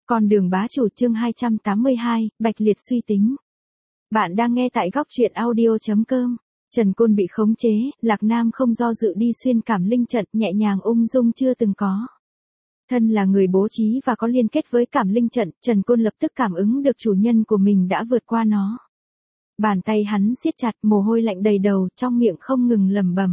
Con đường bá chủ chương 282, Bạch Liệt suy tính. Bạn đang nghe tại góc truyện audio.com. Trần Côn bị khống chế, Lạc Nam không do dự đi xuyên cảm linh trận, nhẹ nhàng ung dung chưa từng có. Thân là người bố trí và có liên kết với cảm linh trận, Trần Côn lập tức cảm ứng được chủ nhân của mình đã vượt qua nó. Bàn tay hắn siết chặt, mồ hôi lạnh đầy đầu, trong miệng không ngừng lẩm bẩm.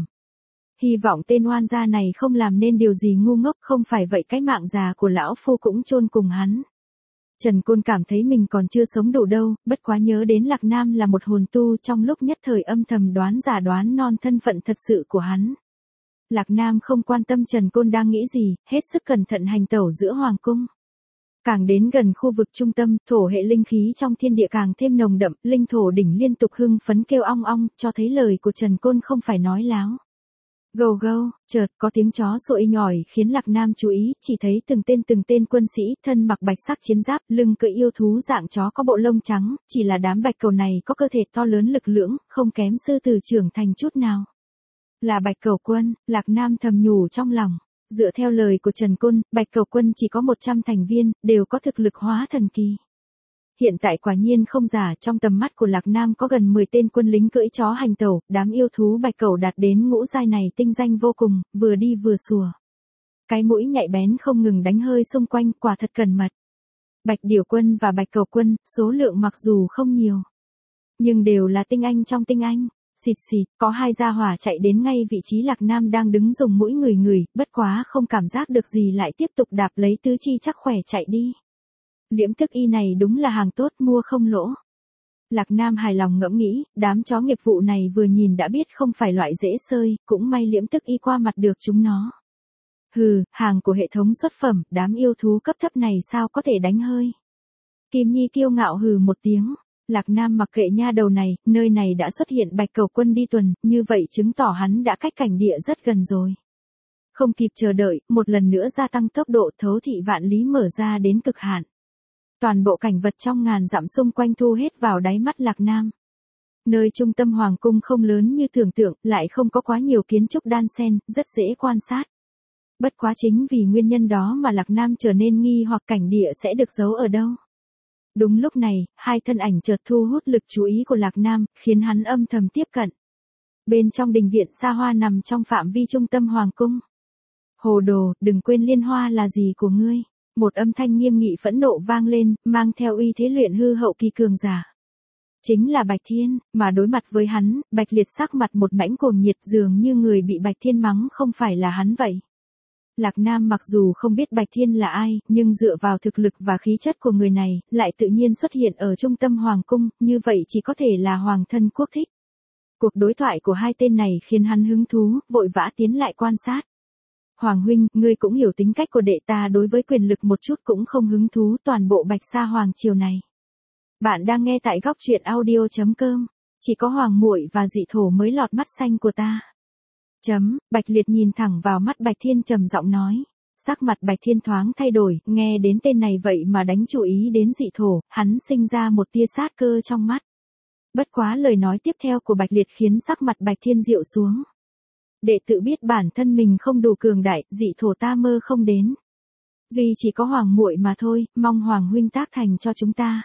Hy vọng tên oan gia này không làm nên điều gì ngu ngốc, không phải vậy cái mạng già của lão phu cũng chôn cùng hắn. Trần Côn cảm thấy mình còn chưa sống đủ đâu, bất quá nhớ đến Lạc Nam là một hồn tu, trong lúc nhất thời âm thầm đoán giả đoán non thân phận thật sự của hắn. Lạc Nam không quan tâm Trần Côn đang nghĩ gì, hết sức cẩn thận hành tẩu giữa hoàng cung. Càng đến gần khu vực trung tâm, thổ hệ linh khí trong thiên địa càng thêm nồng đậm, linh thổ đỉnh liên tục hưng phấn kêu ong ong, cho thấy lời của Trần Côn không phải nói láo. Gâu gâu, chợt có tiếng chó sủa nhỏi khiến Lạc Nam chú ý, chỉ thấy từng tên quân sĩ, thân mặc bạch sắc chiến giáp, lưng cưỡi yêu thú dạng chó có bộ lông trắng, chỉ là đám bạch cầu này có cơ thể to lớn lực lưỡng, không kém sư tử trưởng thành chút nào. Là Bạch Cầu Quân, Lạc Nam thầm nhủ trong lòng. Dựa theo lời của Trần Côn, Bạch Cầu Quân chỉ có 100 thành viên, đều có thực lực hóa thần kỳ. Hiện tại quả nhiên không giả, trong tầm mắt của Lạc Nam có gần 10 tên quân lính cưỡi chó hành tẩu, đám yêu thú bạch cầu đạt đến ngũ giai này tinh danh vô cùng, vừa đi vừa sủa. Cái mũi nhạy bén không ngừng đánh hơi xung quanh, quả thật cẩn mật. Bạch Điểu Quân và Bạch Cầu Quân, số lượng mặc dù không nhiều, nhưng đều là tinh anh trong tinh anh. Xịt xịt, có hai gia hỏa chạy đến ngay vị trí Lạc Nam đang đứng dùng mũi người, bất quá không cảm giác được gì lại tiếp tục đạp lấy tứ chi chắc khỏe chạy đi. Liễm Tức Y này đúng là hàng tốt, mua không lỗ. Lạc Nam hài lòng ngẫm nghĩ, đám chó nghiệp vụ này vừa nhìn đã biết không phải loại dễ sơi, cũng may Liễm Tức Y qua mặt được chúng nó. Hừ, hàng của hệ thống xuất phẩm, đám yêu thú cấp thấp này sao có thể đánh hơi. Kim Nhi kiêu ngạo hừ một tiếng. Lạc Nam mặc kệ nha đầu này, nơi này đã xuất hiện Bạch Cầu Quân đi tuần, như vậy chứng tỏ hắn đã cách cảnh địa rất gần rồi. Không kịp chờ đợi, một lần nữa gia tăng tốc độ, thấu thị vạn lý mở ra đến cực hạn. Toàn bộ cảnh vật trong ngàn dặm xung quanh thu hết vào đáy mắt Lạc Nam. Nơi trung tâm hoàng cung không lớn như tưởng tượng, lại không có quá nhiều kiến trúc đan xen, rất dễ quan sát. Bất quá chính vì nguyên nhân đó mà Lạc Nam trở nên nghi hoặc cảnh địa sẽ được giấu ở đâu. Đúng lúc này, hai thân ảnh chợt thu hút lực chú ý của Lạc Nam, khiến hắn âm thầm tiếp cận. Bên trong đình viện xa hoa nằm trong phạm vi trung tâm hoàng cung. Hồ đồ, đừng quên liên hoa là gì của ngươi. Một âm thanh nghiêm nghị phẫn nộ vang lên, mang theo uy thế luyện hư hậu kỳ cường giả. Chính là Bạch Thiên, mà đối mặt với hắn, Bạch Liệt sắc mặt một mảnh cuồng nhiệt, dường như người bị Bạch Thiên mắng không phải là hắn vậy. Lạc Nam mặc dù không biết Bạch Thiên là ai, nhưng dựa vào thực lực và khí chất của người này, lại tự nhiên xuất hiện ở trung tâm hoàng cung, như vậy chỉ có thể là hoàng thân quốc thích. Cuộc đối thoại của hai tên này khiến hắn hứng thú, vội vã tiến lại quan sát. Hoàng huynh, ngươi cũng hiểu tính cách của đệ ta, đối với quyền lực một chút cũng không hứng thú, toàn bộ Bạch Sa Hoàng triều này. Bạn đang nghe tại góc truyện audio.com, chỉ có Hoàng muội và dị thổ mới lọt mắt xanh của ta. Bạch Liệt nhìn thẳng vào mắt Bạch Thiên trầm giọng nói. Sắc mặt Bạch Thiên thoáng thay đổi, nghe đến tên này vậy mà đánh chú ý đến dị thổ, hắn sinh ra một tia sát cơ trong mắt. Bất quá lời nói tiếp theo của Bạch Liệt khiến sắc mặt Bạch Thiên dịu xuống. Đệ tự biết bản thân mình không đủ cường đại, dị thổ ta mơ không đến. Duy chỉ có Hoàng muội mà thôi, mong Hoàng huynh tác thành cho chúng ta.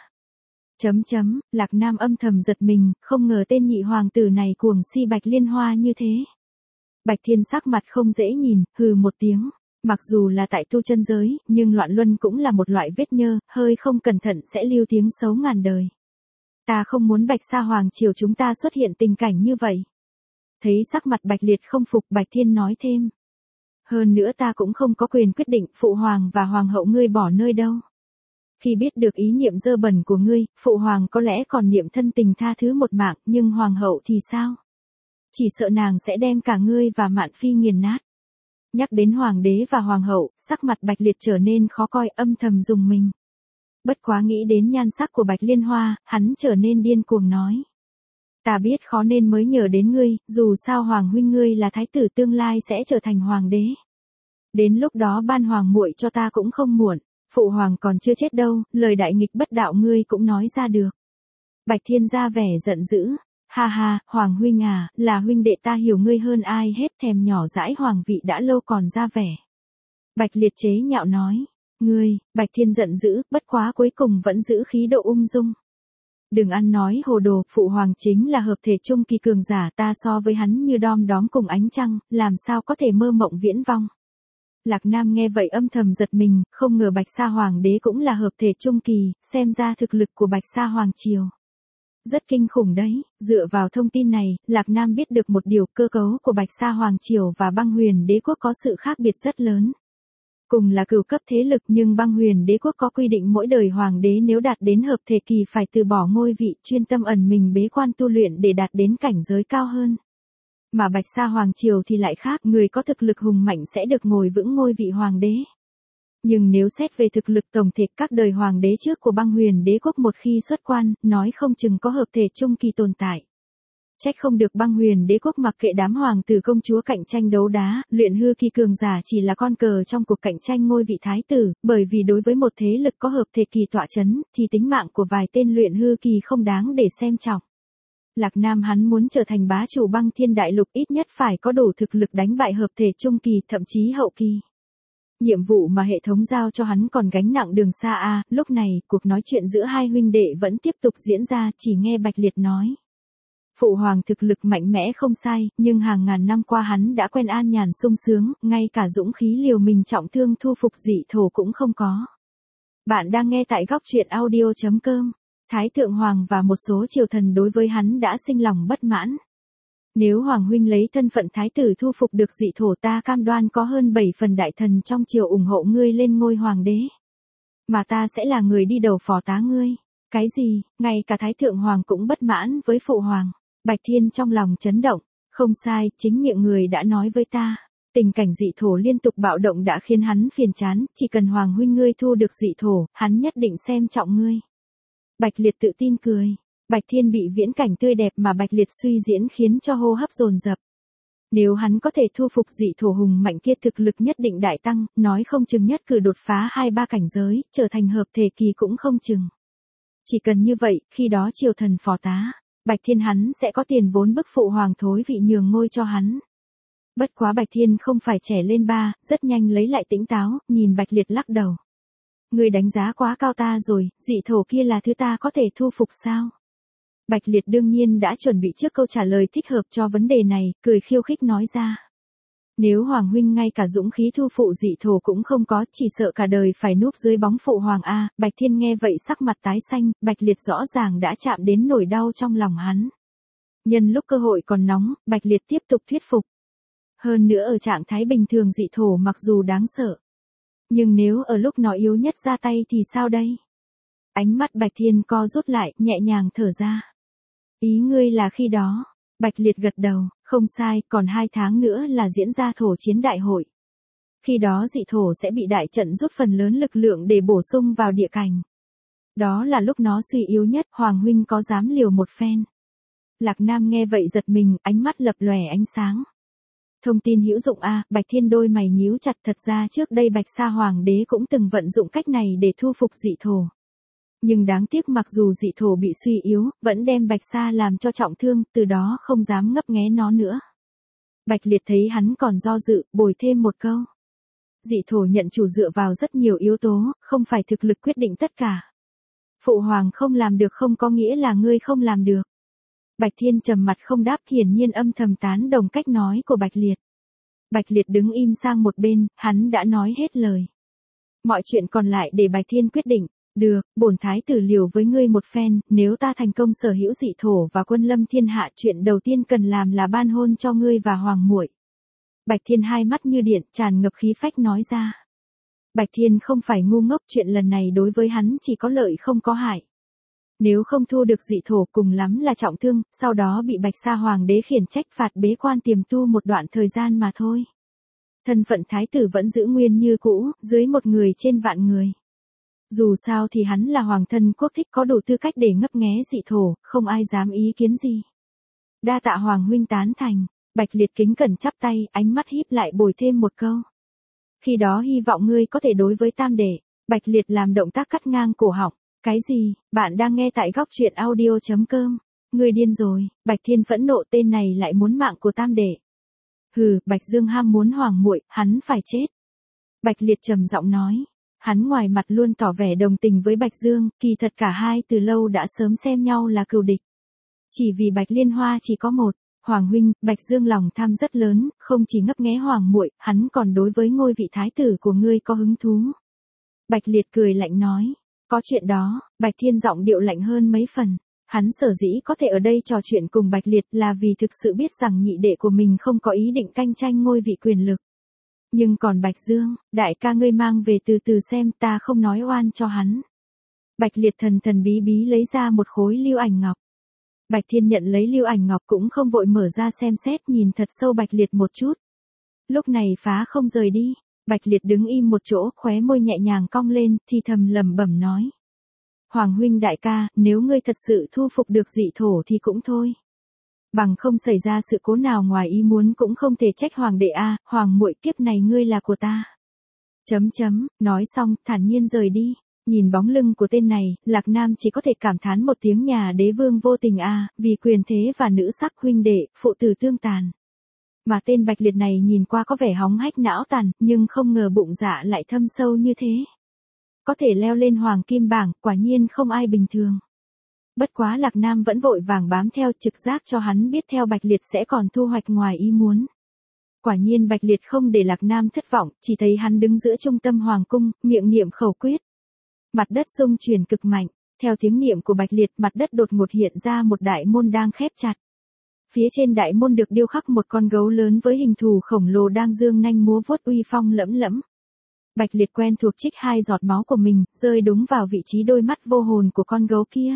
Lạc Nam âm thầm giật mình, không ngờ tên nhị hoàng tử này cuồng si Bạch Liên Hoa như thế. Bạch Thiên sắc mặt không dễ nhìn, hừ một tiếng. Mặc dù là tại tu chân giới, nhưng loạn luân cũng là một loại vết nhơ, hơi không cẩn thận sẽ lưu tiếng xấu ngàn đời. Ta không muốn Bạch Sa Hoàng triều chúng ta xuất hiện tình cảnh như vậy. Thấy sắc mặt Bạch Liệt không phục, Bạch Thiên nói thêm. Hơn nữa ta cũng không có quyền quyết định phụ hoàng và hoàng hậu ngươi bỏ nơi đâu. Khi biết được ý niệm dơ bẩn của ngươi, phụ hoàng có lẽ còn niệm thân tình tha thứ một mạng, nhưng hoàng hậu thì sao? Chỉ sợ nàng sẽ đem cả ngươi và Mạn Phi nghiền nát. Nhắc đến hoàng đế và hoàng hậu, sắc mặt Bạch Liệt trở nên khó coi, âm thầm rùng mình. Bất quá nghĩ đến nhan sắc của Bạch Liên Hoa, hắn trở nên điên cuồng nói. Ta biết khó nên mới nhờ đến ngươi, dù sao hoàng huynh ngươi là thái tử tương lai sẽ trở thành hoàng đế. Đến lúc đó ban hoàng muội cho ta cũng không muộn, phụ hoàng còn chưa chết đâu, lời đại nghịch bất đạo ngươi cũng nói ra được. Bạch Thiên ra vẻ giận dữ. Ha ha, Hoàng huynh à, là huynh đệ ta hiểu ngươi hơn ai hết, thèm nhỏ dãi hoàng vị đã lâu còn ra vẻ. Bạch Liệt chế nhạo nói. Ngươi, Bạch Thiên giận dữ, bất quá cuối cùng vẫn giữ khí độ ung dung. Đừng ăn nói hồ đồ, phụ hoàng chính là hợp thể trung kỳ cường giả, ta so với hắn như đom đóm cùng ánh trăng, làm sao có thể mơ mộng viễn vong. Lạc Nam nghe vậy âm thầm giật mình, không ngờ Bạch Sa Hoàng đế cũng là hợp thể trung kỳ, xem ra thực lực của Bạch Sa Hoàng triều rất kinh khủng đấy. Dựa vào thông tin này, Lạc Nam biết được một điều, cơ cấu của Bạch Sa Hoàng triều và Băng Huyền đế quốc có sự khác biệt rất lớn. Cùng là cửu cấp thế lực nhưng Băng Huyền đế quốc có quy định mỗi đời hoàng đế nếu đạt đến hợp thể kỳ phải từ bỏ ngôi vị, chuyên tâm ẩn mình bế quan tu luyện để đạt đến cảnh giới cao hơn. Mà Bạch Sa Hoàng triều thì lại khác, người có thực lực hùng mạnh sẽ được ngồi vững ngôi vị hoàng đế. Nhưng nếu xét về thực lực tổng thể, các đời hoàng đế trước của Băng Huyền đế quốc một khi xuất quan, nói không chừng có hợp thể trung kỳ tồn tại. Trách không được Băng Huyền đế quốc mặc kệ đám hoàng tử công chúa cạnh tranh đấu đá, luyện hư kỳ cường giả chỉ là con cờ trong cuộc cạnh tranh ngôi vị thái tử, bởi vì đối với một thế lực có hợp thể kỳ tọa chấn, thì tính mạng của vài tên luyện hư kỳ không đáng để xem trọng. Lạc Nam hắn muốn trở thành bá chủ Băng Thiên đại lục ít nhất phải có đủ thực lực đánh bại hợp thể trung kỳ, thậm chí hậu kỳ. Nhiệm vụ mà hệ thống giao cho hắn còn gánh nặng đường xa a. Lúc này, cuộc nói chuyện giữa hai huynh đệ vẫn tiếp tục diễn ra, chỉ nghe Bạch Liệt nói. Phụ hoàng thực lực mạnh mẽ không sai, nhưng hàng ngàn năm qua hắn đã quen an nhàn sung sướng, ngay cả dũng khí liều mình trọng thương thu phục dị thổ cũng không có. Bạn đang nghe tại góc truyện audio.com. Thái thượng hoàng và một số triều thần đối với hắn đã sinh lòng bất mãn. Nếu hoàng huynh lấy thân phận thái tử thu phục được dị thổ, ta cam đoan có hơn 7 phần đại thần trong triều ủng hộ ngươi lên ngôi hoàng đế. Mà ta sẽ là người đi đầu phò tá ngươi. Cái gì, ngay cả thái thượng hoàng cũng bất mãn với phụ hoàng. Bạch Thiên trong lòng chấn động. Không sai, chính miệng người đã nói với ta. Tình cảnh dị thổ liên tục bạo động đã khiến hắn phiền chán, chỉ cần hoàng huynh ngươi thu được dị thổ, hắn nhất định xem trọng ngươi. Bạch Liệt tự tin cười. Bạch Thiên bị viễn cảnh tươi đẹp mà Bạch Liệt suy diễn khiến cho hô hấp dồn dập. Nếu hắn có thể thu phục dị thổ hùng mạnh kia, thực lực nhất định đại tăng, nói không chừng nhất cử đột phá 2-3 cảnh giới, trở thành hợp thể kỳ cũng không chừng. Chỉ cần như vậy, khi đó triều thần phò tá, Bạch Thiên hắn sẽ có tiền vốn bức phụ hoàng thối vị nhường ngôi cho hắn. Bất quá Bạch Thiên không phải trẻ lên ba, rất nhanh lấy lại tỉnh táo, nhìn Bạch Liệt lắc đầu. Người đánh giá quá cao ta rồi, dị thổ kia là thứ ta có thể thu phục sao? Bạch Liệt đương nhiên đã chuẩn bị trước câu trả lời thích hợp cho vấn đề này, cười khiêu khích nói ra. Nếu hoàng huynh ngay cả dũng khí thu phụ dị thổ cũng không có, chỉ sợ cả đời phải núp dưới bóng phụ hoàng a. Bạch Thiên nghe vậy sắc mặt tái xanh, Bạch Liệt rõ ràng đã chạm đến nỗi đau trong lòng hắn. Nhân lúc cơ hội còn nóng, Bạch Liệt tiếp tục thuyết phục. Hơn nữa ở trạng thái bình thường dị thổ mặc dù đáng sợ, nhưng nếu ở lúc nó yếu nhất ra tay thì sao đây? Ánh mắt Bạch Thiên co rút lại, nhẹ nhàng thở ra. Ý ngươi là khi đó? Bạch Liệt gật đầu, không sai, còn 2 tháng nữa là diễn ra thổ chiến đại hội. Khi đó dị thổ sẽ bị đại trận rút phần lớn lực lượng để bổ sung vào địa cảnh. Đó là lúc nó suy yếu nhất, hoàng huynh có dám liều một phen? Lạc Nam nghe vậy giật mình, ánh mắt lập lòe ánh sáng. Thông tin hữu dụng a. Bạch Thiên đôi mày nhíu chặt, thật ra trước đây Bạch Sa Hoàng đế cũng từng vận dụng cách này để thu phục dị thổ. Nhưng đáng tiếc mặc dù dị thổ bị suy yếu, vẫn đem Bạch Sa làm cho trọng thương, từ đó không dám ngấp nghé nó nữa. Bạch Liệt thấy hắn còn do dự, bồi thêm một câu. Dị thổ nhận chủ dựa vào rất nhiều yếu tố, không phải thực lực quyết định tất cả. Phụ hoàng không làm được không có nghĩa là ngươi không làm được. Bạch Thiên trầm mặt không đáp, hiển nhiên âm thầm tán đồng cách nói của Bạch Liệt. Bạch Liệt đứng im sang một bên, hắn đã nói hết lời. Mọi chuyện còn lại để Bạch Thiên quyết định. Được, bổn thái tử liều với ngươi một phen, nếu ta thành công sở hữu dị thổ và quân lâm thiên hạ, chuyện đầu tiên cần làm là ban hôn cho ngươi và hoàng muội. Bạch Thiên hai mắt như điện, tràn ngập khí phách nói ra. Bạch Thiên không phải ngu ngốc, chuyện lần này đối với hắn chỉ có lợi không có hại. Nếu không thu được dị thổ cùng lắm là trọng thương, sau đó bị Bạch Sa Hoàng đế khiển trách phạt bế quan tiềm tu một đoạn thời gian mà thôi. Thân phận thái tử vẫn giữ nguyên như cũ, dưới một người trên vạn người. Dù sao thì hắn là hoàng thân quốc thích, có đủ tư cách để ngấp nghé dị thổ, không ai dám ý kiến gì. Đa tạ hoàng huynh tán thành. Bạch Liệt kính cẩn chắp tay, ánh mắt híp lại bồi thêm một câu. Khi đó hy vọng ngươi có thể đối với tam đệ. Bạch Liệt làm động tác cắt ngang cổ họng. Cái gì? Bạn đang nghe tại góc truyện audio.com. Ngươi điên rồi. Bạch Thiên phẫn nộ, tên này lại muốn mạng của tam đệ. Hừ, Bạch Dương ham muốn hoàng muội, hắn phải chết. Bạch Liệt trầm giọng nói. Hắn ngoài mặt luôn tỏ vẻ đồng tình với Bạch Dương, kỳ thật cả hai từ lâu đã sớm xem nhau là cừu địch. Chỉ vì Bạch Liên Hoa chỉ có một, Hoàng huynh, Bạch Dương lòng tham rất lớn, không chỉ ngấp nghé Hoàng muội, hắn còn đối với ngôi vị thái tử của ngươi có hứng thú. Bạch Liệt cười lạnh nói, có chuyện đó. Bạch Thiên giọng điệu lạnh hơn mấy phần. Hắn sở dĩ có thể ở đây trò chuyện cùng Bạch Liệt là vì thực sự biết rằng nhị đệ của mình không có ý định cạnh tranh ngôi vị quyền lực. Nhưng còn Bạch Dương, đại ca ngươi mang về từ từ xem, ta không nói oan cho hắn. Bạch Liệt thần thần bí bí lấy ra một khối lưu ảnh ngọc. Bạch Thiên nhận lấy lưu ảnh ngọc cũng không vội mở ra xem xét, nhìn thật sâu Bạch Liệt một chút. Lúc này phá không rời đi, Bạch Liệt đứng im một chỗ, khóe môi nhẹ nhàng cong lên, thì thầm lẩm bẩm nói. Hoàng huynh đại ca, nếu ngươi thật sự thu phục được dị thổ thì cũng thôi. Bằng không xảy ra sự cố nào ngoài ý muốn cũng không thể trách hoàng đệ a, hoàng muội, kiếp này ngươi là của ta. Nói xong, thản nhiên rời đi. Nhìn bóng lưng của tên này, Lạc Nam chỉ có thể cảm thán một tiếng, nhà đế vương vô tình a, vì quyền thế và nữ sắc huynh đệ, phụ tử tương tàn. Mà tên Bạch Liệt này nhìn qua có vẻ hóng hách não tàn, nhưng không ngờ bụng dạ lại thâm sâu như thế. Có thể leo lên hoàng kim bảng, quả nhiên không ai bình thường. Bất quá Lạc Nam vẫn vội vàng bám theo, trực giác cho hắn biết theo Bạch Liệt sẽ còn thu hoạch ngoài ý muốn. Quả nhiên Bạch Liệt không để Lạc Nam thất vọng, chỉ thấy hắn đứng giữa trung tâm hoàng cung, miệng niệm khẩu quyết. Mặt đất rung chuyển cực mạnh, theo tiếng niệm của Bạch Liệt, mặt đất đột ngột hiện ra một đại môn đang khép chặt. Phía trên đại môn được điêu khắc một con gấu lớn với hình thù khổng lồ đang giương nanh múa vuốt uy phong lẫm lẫm. Bạch Liệt quen thuộc trích 2 giọt máu của mình, rơi đúng vào vị trí đôi mắt vô hồn của con gấu kia.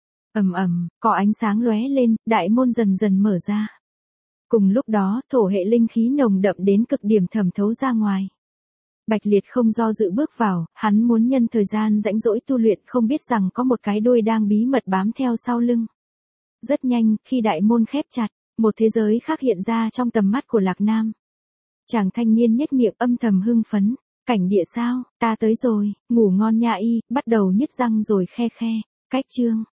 Có ánh sáng lóe lên, đại môn dần dần mở ra. Cùng lúc đó, thổ hệ linh khí nồng đậm đến cực điểm thẩm thấu ra ngoài. Bạch Liệt không do dự bước vào, hắn muốn nhân thời gian rãnh rỗi tu luyện, không biết rằng có một cái đuôi đang bí mật bám theo sau lưng. Rất nhanh, khi đại môn khép chặt, một thế giới khác hiện ra trong tầm mắt của Lạc Nam. Chàng thanh niên nhếch miệng âm thầm hưng phấn. Cảnh địa sao, ta tới rồi, ngủ ngon nha y, bắt đầu nhếch răng rồi khe. Cách chương.